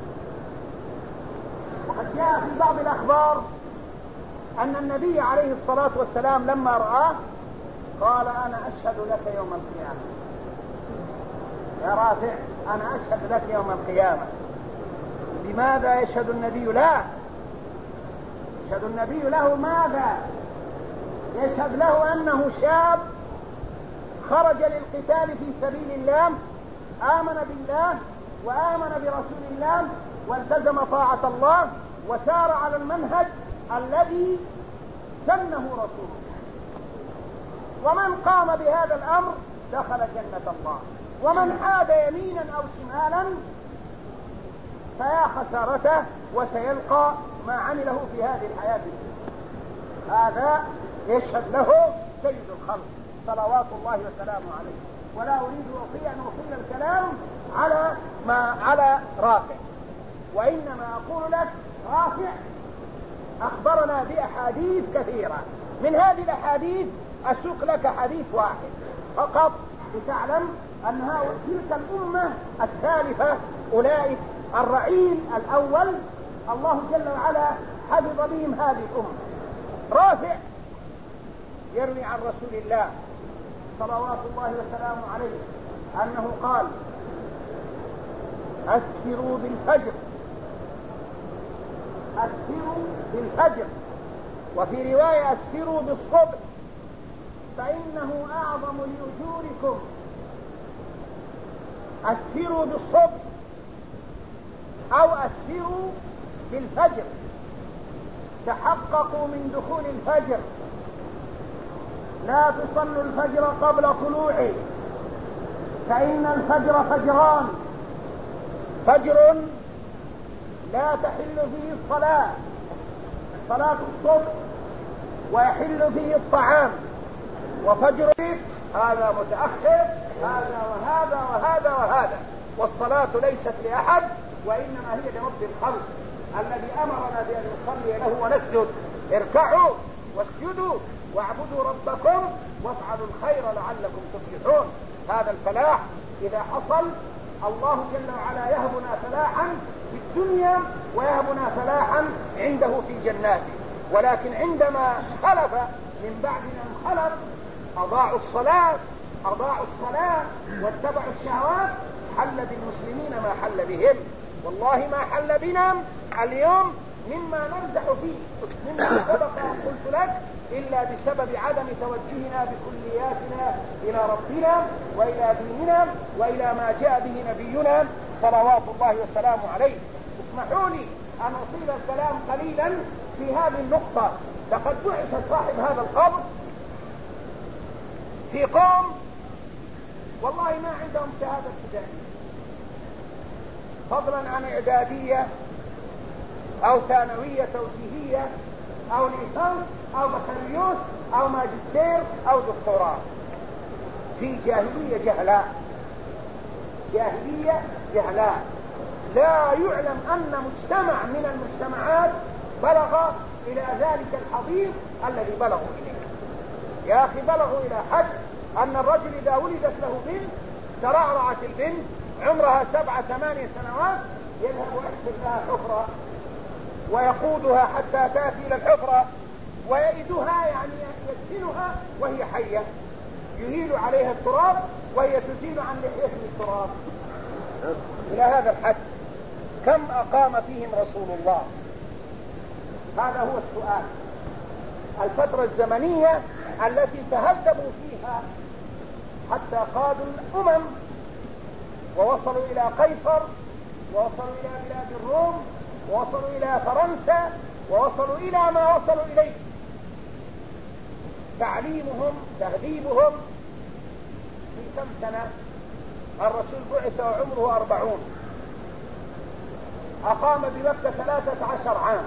وقد جاء في بعض الأخبار أن النبي عليه الصلاة والسلام لما رآه قال: أنا أشهد لك يوم القيامة يا رافع، أنا أشهد لك يوم القيامة. لماذا يشهد النبي؟ لا، يشهد النبي له ماذا؟ يشهد له أنه شاب خرج للقتال في سبيل الله، آمن بالله وآمن برسول الله والتزم طاعة الله وسار على المنهج الذي سنه رسول الله. ومن قام بهذا الأمر دخل جنة الله، ومن حاد يمينا أو شمالا فيا خسارته وسيلقى ما عمله في هذه الحياة الدنيا. هذا يشهد له سيد الخلق صلوات الله وسلامه عليه. ولا أريد أن أطيل الكلام على رافع، وإنما أقول لك رافع أخبرنا بأحاديث كثيرة. من هذه الأحاديث أسوق لك حديث واحد فقط لتعلم أن تلك الأمة السالفة أولئك الرعيل الأول الله جل وعلا حفظ بهم هذه الأمة. رافع يروي عن رسول الله صلوات الله وسلامه عليه أنه قال: أسفروا بالفجر، أسفروا بالفجر، وفي رواية أسفروا بالصبح فإنه أعظم لأجوركم. أسفروا بالصبح أو أسفروا بالفجر، تحققوا من دخول الفجر، لا تصلوا الفجر قبل طلوعه فإن الفجر فجران: فجر لا تحل فيه الصلاة، صلاة الصبح، ويحل فيه الطعام، وفجر هذا متأخر، هذا وهذا وهذا وهذا، والصلاة ليست لأحد وإنما هي لرب الخلق الذي أمرنا بأن نصلي له ونسجد. اركعوا واسجدوا واعبدوا ربكم وافعلوا الخير لعلكم تفلحون. هذا الفلاح إذا حصل الله جل وعلا يهبنا فلاحا في الدنيا ويهبنا فلاحا عنده في جناته. ولكن عندما خلف من بعد من خلف أضاعوا الصلاة واتبعوا الشهوات حل بالمسلمين ما حل بهم. والله ما حل بنا اليوم مما نمزح فيه مما سبق أن قلت لك إلا بسبب عدم توجهنا بكلياتنا إلى ربنا وإلى ديننا وإلى ما جاء به نبينا صلوات الله وسلامه عليه. اسمحوا لي أن أطيل الكلام قليلا في هذه النقطة. لقد بعث صاحب هذا القبر في قوم والله ما عندهم شهادة ابتدائية، فضلا عن إعدادية أو ثانوية توجيهية أو ليسانس أو بكالوريوس أو ماجستير أو دكتوراه، في جاهلية جهلاء. لا يعلم أن مجتمع من المجتمعات بلغ إلى ذلك الحضيض الذي بلغوا إليه. يا أخي بلغوا إلى حد أن الرجل إذا ولدت له بنت ترعرعت البنت عمرها 7-8 سنوات يذهب ويحفر لها حفرة ويقودها حتى تأتي إلى الحفرة ويئدها، يعني يدفنها وهي حية، يهيل عليها التراب وهي تزيل عن لحيته التراب. إلى هذا الحد كم أقام فيهم رسول الله؟ هذا هو السؤال. الفترة الزمنية التي تهذبوا فيها حتى قادوا الأمم ووصلوا إلى قيصر ووصلوا إلى بلاد الروم ووصلوا إلى فرنسا ووصلوا إلى ما وصلوا إليه. تعليمهم تهذيبهم في كم سنة؟ الرسول بعث وعمره 40، أقام بمكة 13 عام،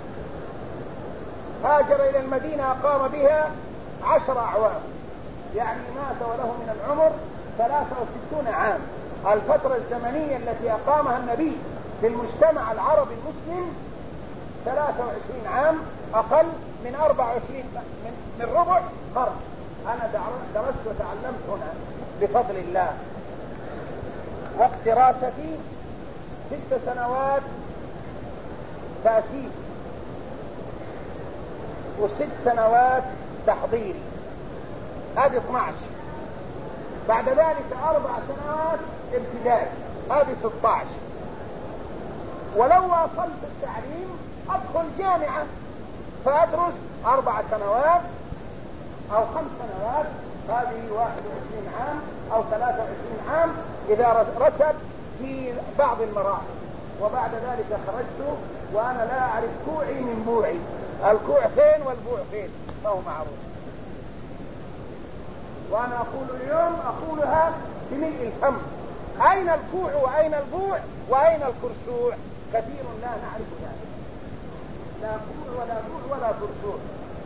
هاجر إلى المدينة أقام بها 10 أعوام، يعني مات وله من العمر 63 عام. الفترة الزمنية التي أقامها النبي في المجتمع العربي المسلم 23 عام، أقل من 24 من ربع قرن. أنا درست وتعلمت هنا بفضل الله. وقت دراستي 6 سنوات تأسيس و6 سنوات تحضيري، هذه 12. بعد ذلك 4 سنوات ابتدائي، هذه 16. ولو واصلت التعليم أدخل جامعة فأدرس 4 سنوات أو 5 سنوات، هذه 21 عام أو 23 عام إذا رسب في بعض المراحل، وبعد ذلك خرجت وأنا لا أعرف كوعي من بوعي، الكوع فين والبوع فين ما هو معروف. وأنا أقول اليوم أقولها بملء الفم، أين الكوع وأين البوع وأين الكرسوع؟ كثير لا نعرف ذلك، لا كوع ولا بوع ولا كرسوع،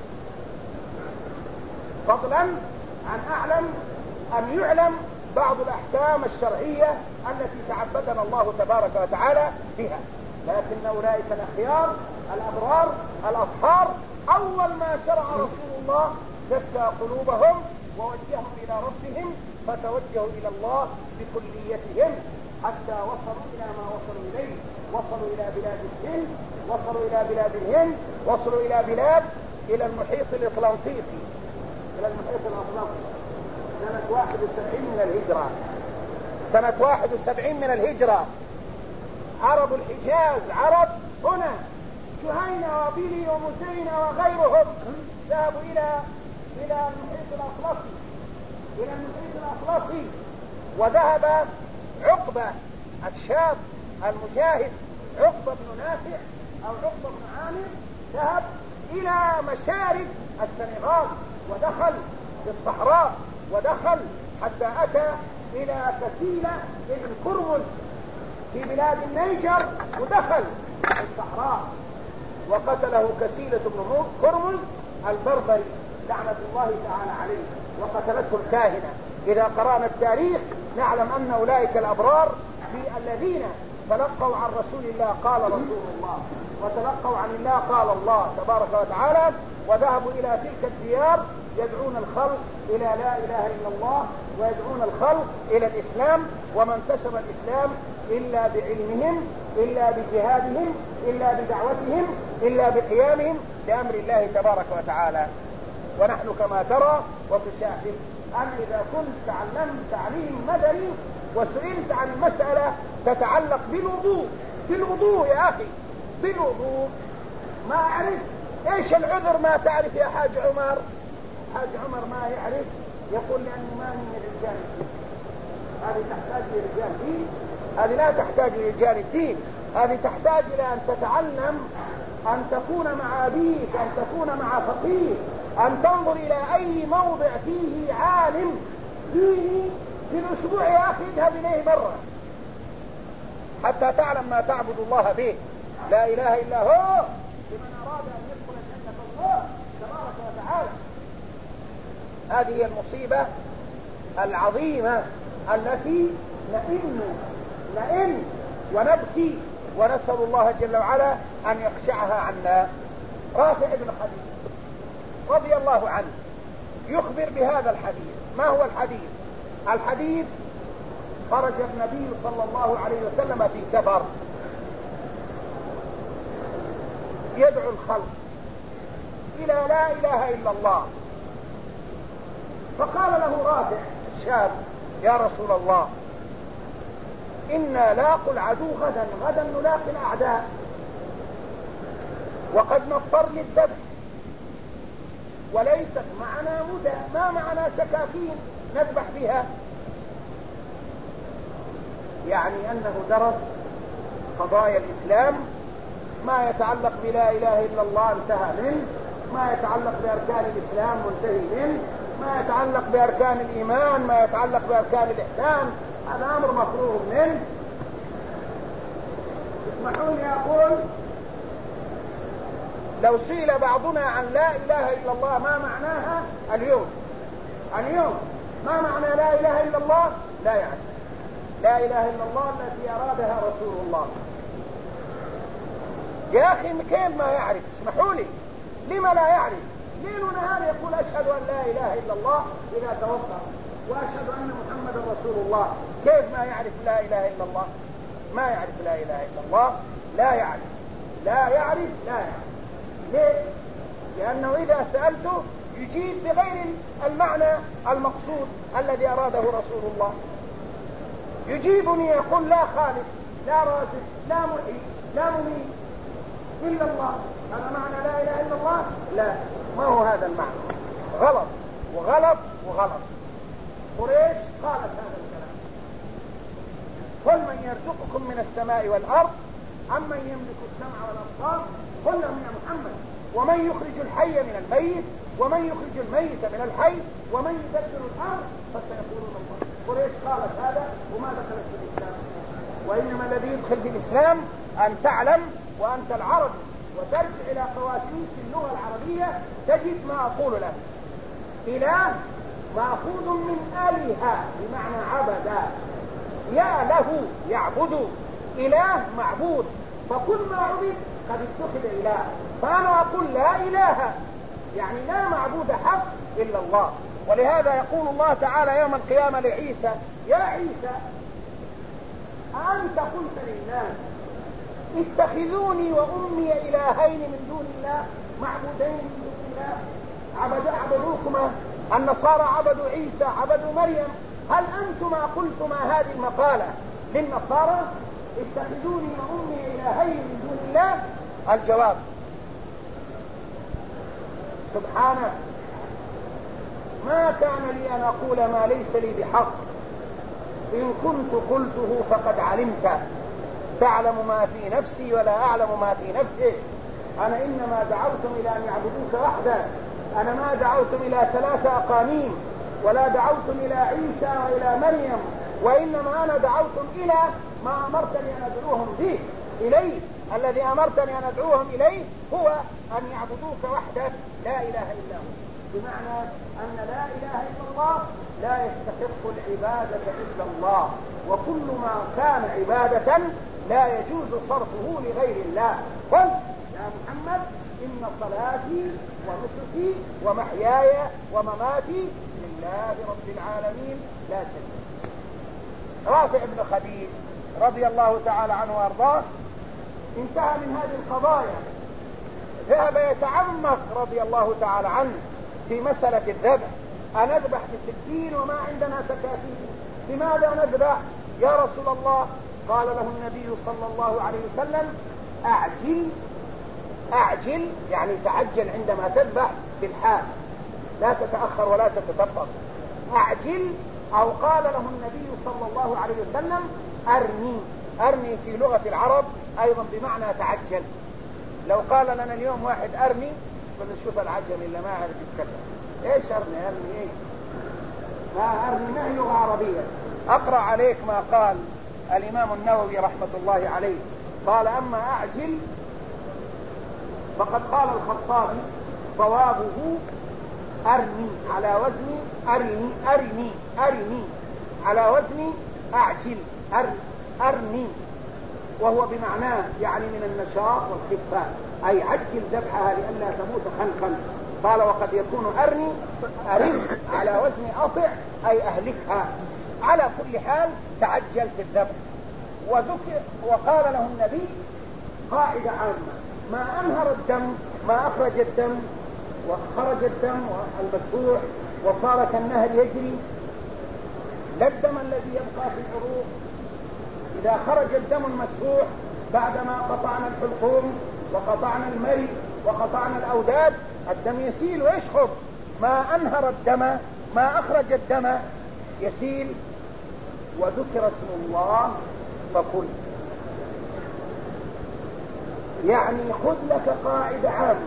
فضلا عن أعلم أن يعلم بعض الأحكام الشرعية التي تعبدنا الله تبارك وتعالى بها. لكن أولئك الأخيار الأبرار الأطهار أول ما شرع رسول الله زكى قلوبهم ووجههم إلى ربهم، فتوجهوا إلى الله بكليتهم حتى وصلوا إلى ما وصلوا إليه. وصلوا إلى بلاد الهند، وصلوا إلى بلاد الهند، وصلوا إلى بلاد إلى المحيط الأطلنطيقي، إلى المحيط الأطلنطي سنة 71 من الهجرة. سنة 71 من الهجرة عرب الحجاز، عرب هنا جهينة وبيلي ومسينة وغيرهم ذهبوا إلى المحيط الأطلسي، إلى المحيط الأطلسي. وذهب عقبة الشاب المجاهد، عقبة بن نافع أو عقبة بن عامر، ذهب إلى مشارق السنغال ودخل في الصحراء، ودخل حتى أتى إلى كسيلة ابن كرمز في بلاد النيجر، ودخل في الصحراء وقتله كسيلة ابن كرمز البربري لعنة الله تعالى عليه، وقتلته الكاهنة. إذا قرأنا التاريخ نعلم أن أولئك الأبرار الذين تلقوا عن رسول الله قال رسول الله، وتلقوا عن الله قال الله تبارك وتعالى، وذهبوا إلى تلك الديار يدعون الخلق إلى لا إله إلا الله، ويدعون الخلق إلى الإسلام. وما انتشر الإسلام إلا بعلمهم، إلا بجهادهم، إلا بدعوتهم، إلا بقيامهم بأمر الله تبارك وتعالى. ونحن كما ترى وتشاهد أن إذا كنت تعلمت تعليم مدني وسئلت عن مسألة تتعلق بالوضوء يا أخي، بالوضوء، ما أعرف إيش العذر ما تعرف يا حاج عمر؟ حاج عمر ما يعرف، يقول لأنه ما من الرجال الدين. هذه تحتاج لرجال دين، هذه لا تحتاج لرجال الدين، هذه تحتاج إلى أن تتعلم، أن تكون مع أبيك، أن تكون مع فقيه، أن تنظر إلى أي موضع فيه عالم ديني في الأسبوع يا أخي اذهب إليه مرة حتى تعلم ما تعبد الله به. لا إله إلا هو لمن أراد أن يدخل جنة الله تبارك وتعالى. هذه المصيبة العظيمة التي نئن ونبكي ونسأل الله جل وعلا أن يقشعها عنا. رافع بن خديج رضي الله عنه يخبر بهذا الحديث. ما هو الحديث؟ الحديث: خرج النبي صلى الله عليه وسلم في سفر يدعو الخلق إلى لا إله إلا الله، فقال له رافع الشاب: يا رسول الله، إنا لاقوا العدو غدا نلاقي الأعداء، وقد نضطر للذبح وليست معنا مدى، ما معنا سكاكين نذبح بها. يعني أنه درس قضايا الإسلام، ما يتعلق بلا إله إلا الله انتهى منه، ما يتعلق بأركان الإسلام منتهي منه، ما يتعلق بأركان الإيمان، ما يتعلق بأركان الإحسان، هذا أمر مفروغ منه. اسمحوا لي أقول: لو سئل بعضنا عن لا إله إلا الله ما معناها اليوم ما معنى لا إله إلا الله؟ لا يعرف. لا إله إلا الله التي أرادها رسول الله. يا أخي كيف ما يعرف؟ اسمحوا لي، لما لا يعرف؟ ليل ونهار يقول أشهد أن لا إله إلا الله إذا توضأ، وأشهد أن محمدا رسول الله. كيف ما يعرف لا إله إلا الله؟ ما يعرف لا إله إلا الله، لا يعرف. ليه؟ لأنه إذا سألته يجيب بغير المعنى المقصود الذي أراده رسول الله. يجيبني يقول: لا خالق، لا رازق، لا محيي، لا مميت. إلا الله. هذا معنى لا إله إلا الله؟ لا، ما هو هذا المعنى. غلط وغلط وغلط. قريش قالت هذا الكلام: قل من يرزقكم من السماء والأرض أمن يملك السمع والأبصار قل لهم يا محمد ومن يخرج الحي من الميت ومن يخرج الميت من الحي ومن يدبر الأمر فسيقولون الله. قريش قالت هذا وما دخلت في الإسلام. وإنما الذي يدخل في الإسلام أن تعلم وأنت العربي وترجع إلى قواسيس اللغة العربية تجد ما أقول لك. إله مأخوذ من آلهة بمعنى عبد، يا له يعبد، إله معبود، فكل ما عبد قد اتخذ إله. فأنا أقول لا إله يعني لا معبود حق إلا الله. ولهذا يقول الله تعالى يوم القيامة لعيسى: يا عيسى أأنت قلت للناس اتخذوني وأمي إلهين من دون الله معبودين من دون الله؟ عبدوكما النصارى، عبدوا عيسى، عبدوا مريم. هل أنتما قلتما هذه المقالة للنصارى اتخذوني وأمي إلهين من دون الله؟ الجواب: سبحانه ما كان لي أن أقول ما ليس لي بحق، إن كنت قلته فقد علمت، تعلم ما في نفسي ولا أعلم ما في نفسك. أنا إنما دعوتم إلى أن يعبدوك وحده، أنا ما دعوتم إلى 3 أقانيم ولا دعوتم إلى عيسى وإلى مريم، وإنما أنا دعوتم إلى ما أمرتني أن أدعوهم به إليه. الذي أمرتني أن أدعوهم إليه هو أن يعبدوك وحدك لا إله إلا هو، بمعنى أن لا إله إلا الله لا يستحق العبادة إلا الله، وكل ما كان عبادة لا يجوز صرفه لغير الله. قل يا محمد إن صلاتي ونسكي ومحياي ومماتي لله رب العالمين لا شريك له. رافع بن خديج رضي الله تعالى عنه وارضاه انتهى من هذه القضايا، ذهب يتعمق رضي الله تعالى عنه في مسألة الذبح. أنذبح بسكين وما عندنا سكاكين، لماذا نذبح يا رسول الله؟ قال له النبي صلى الله عليه وسلم: أعجل يعني تعجل عندما تذبح بالحال، لا تتأخر ولا تتدبر. أعجل، أو قال له النبي صلى الله عليه وسلم: أرني في لغة العرب أيضا بمعنى تعجل. لو قال لنا اليوم واحد أرني قلنا شوف العجل اللي ما عرف يتكلم، ايش أرني ايه؟ ما أرني ما هي لغة عربية. أقرأ عليك ما قال الإمام النووي رحمة الله عليه، قال: أما أعجل فقد قال الخطابي صوابه أرني على وزن أرني على وزن أعجل أرني، وهو بمعناه يعني من النشاط والخفة، أي عجل ذبحها لئلا تموت خنقا. قال: وقد يكون أرن على وزن أطع أي أهلكها. على كل حال تعجل في الذبح. وقال له النبي قاعدة عامة: ما أنهر الدم، ما أخرج الدم وخرج الدم المسفوح وصار كالنهر يجري، لا الدم الذي يبقى في العروق. إذا خرج الدم المسفوح بعدما قطعنا الحلقوم وقطعنا المري وقطعنا الأوداد الدم يسيل ويشخب. ما أنهر الدم، ما أخرج الدم يسيل، وذكر اسم الله فكل. يعني خذ لك قاعدة عامة: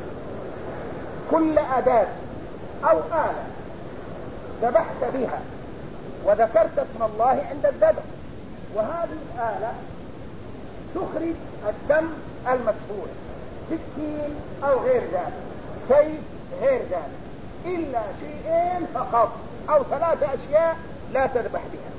كل أداة أو آلة ذبحت بها وذكرت اسم الله عند الذبح، وهذه الآلة تخرج الدم المسفوح، سكين أو غير ذلك، سيف غير ذلك، إلا شيئين فقط أو 3 أشياء لا تذبح بها.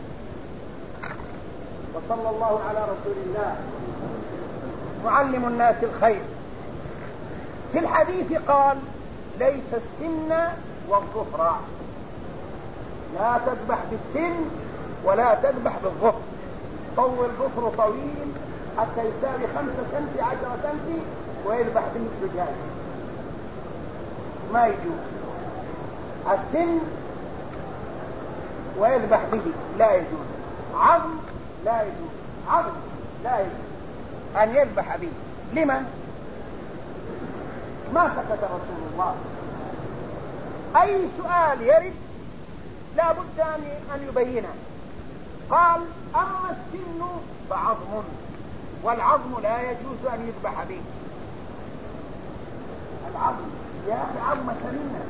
وصلى الله على رسول الله معلم الناس الخير. في الحديث قال: ليس السن والظفر، لا تذبح بالسن ولا تذبح بالظفر. طول ظفر طويل حتى يساوي 5 سنتي 10 سنتي ويذبح به الدجاج، ما يجوز. السن ويذبح به لا يجوز. عظم لا يجوز، عظم لا يجوز أن يذبح به. لما؟ ما سكت رسول الله. أي سؤال يرد لا بد أن يبينه. قال أما السن فعظم، والعظم لا يجوز أن يذبح به. العظم يا أخي عظم سمينة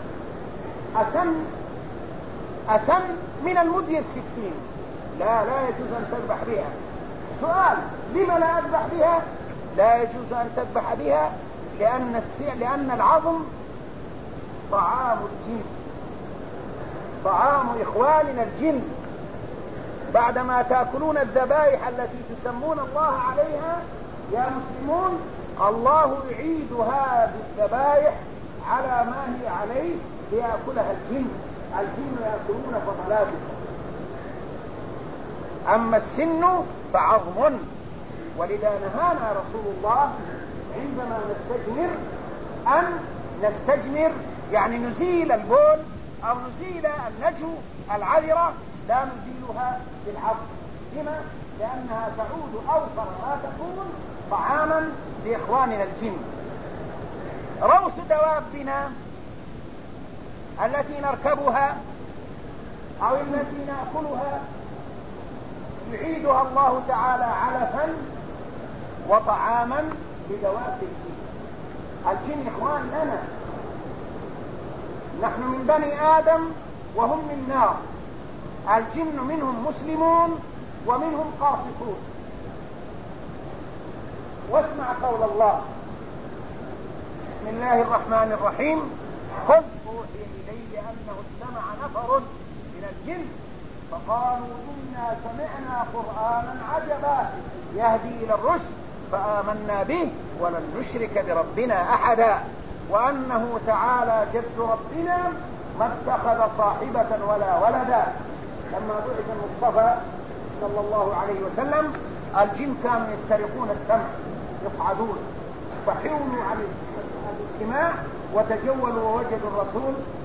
أسن من المدية 60، لا يجوز أن تذبح بها. سؤال لما لا أذبح بها؟ لا يجوز أن تذبح بها لأن العظم طعام الجن، طعام إخواننا الجن. بعدما تأكلون الذبائح التي تسمون الله عليها يا مسلمون، الله يعيد هذه الذبائح على ما هي عليه ليأكلها الجن. الجن يأكلون فضلاتكم. أما السن فعظم، ولذا نهانا رسول الله عندما نستجمر يعني نزيل البول أو نزيل النجو العذرة، لا نزيلها بالعظم. لما؟ لأنها تعود أوفر ما تكون طعاما لإخواننا الجن. روث دوابنا التي نركبها أو التي نأكلها يعيدها الله تعالى علفا وطعاما لدواب الجن. الجن إخوان لنا، نحن من بني آدم وهم من نار. الجن منهم مسلمون ومنهم قاسطون. واسمع قول الله: بسم الله الرحمن الرحيم: قل أوحي إلي أنه استمع نفر من الجن فقالوا إنا سمعنا قرآنا عجبا يهدي إلى الرشد فآمنا به ولن نشرك بربنا أحدا وأنه تعالى جد ربنا ما اتخذ صاحبة ولا ولدا. لما بعث المصطفى صلى الله عليه وسلم الجن كانوا يسترقون السمع، يصعدون، فحولوا عن الاجتماع وتجولوا ووجدوا الرسول